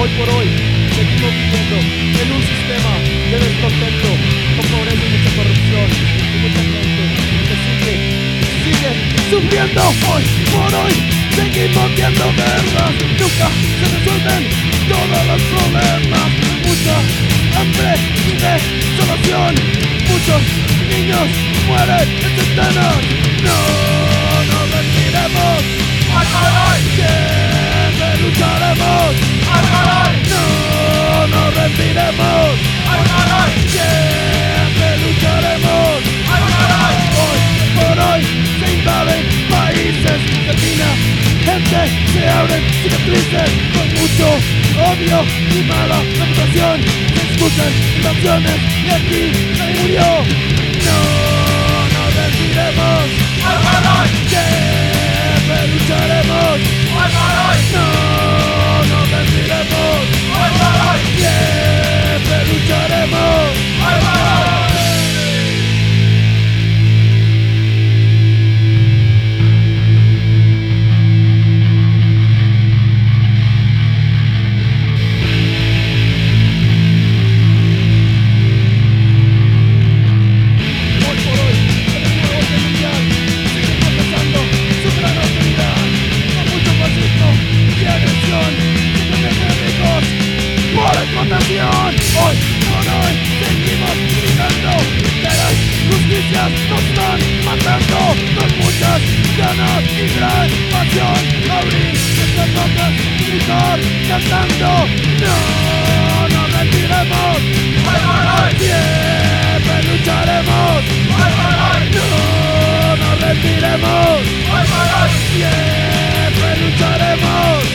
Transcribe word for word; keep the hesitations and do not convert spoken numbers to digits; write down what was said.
Hoy por hoy seguimos viviendo en un sistema de descontento, con pobreza y mucha corrupción, y mucha gente que sigue, sigue sufriendo. Hoy por hoy seguimos viendo guerras, nunca se resuelven todos los problemas. Mucha hambre y desolación, muchos niños mueren en centenas. No, no rendiremos. ¡Hoy por hoy! Siempre lucharemos. ¡Hoy por hoy! No, no rendiremos. ¡Hoy por hoy! Siempre lucharemos. ¡Hoy por hoy! Hoy por hoy se invaden países, termina gente, se abren cicatrices con mucho odio y mala reputación. Se escuchan canciones y aquí nadie murió. No, no rendiremos. ¡Hoy por hoy! Siempre lucharemos. ¡Hoy por hoy! No, no rendiremos. ¡Hoy por hoy! Siempre lucharemos. ¡Hoy por hoy! Hoy por hoy seguimos gritando que las justicias nos están matando con muchas ganas y gran pasión. Abrir nuestras bocas y gritar cantando. No, no rendiremos. ¡Hoy por hoy! Siempre lucharemos. ¡Hoy por hoy! No, no rendiremos. ¡Hoy por hoy! Siempre lucharemos.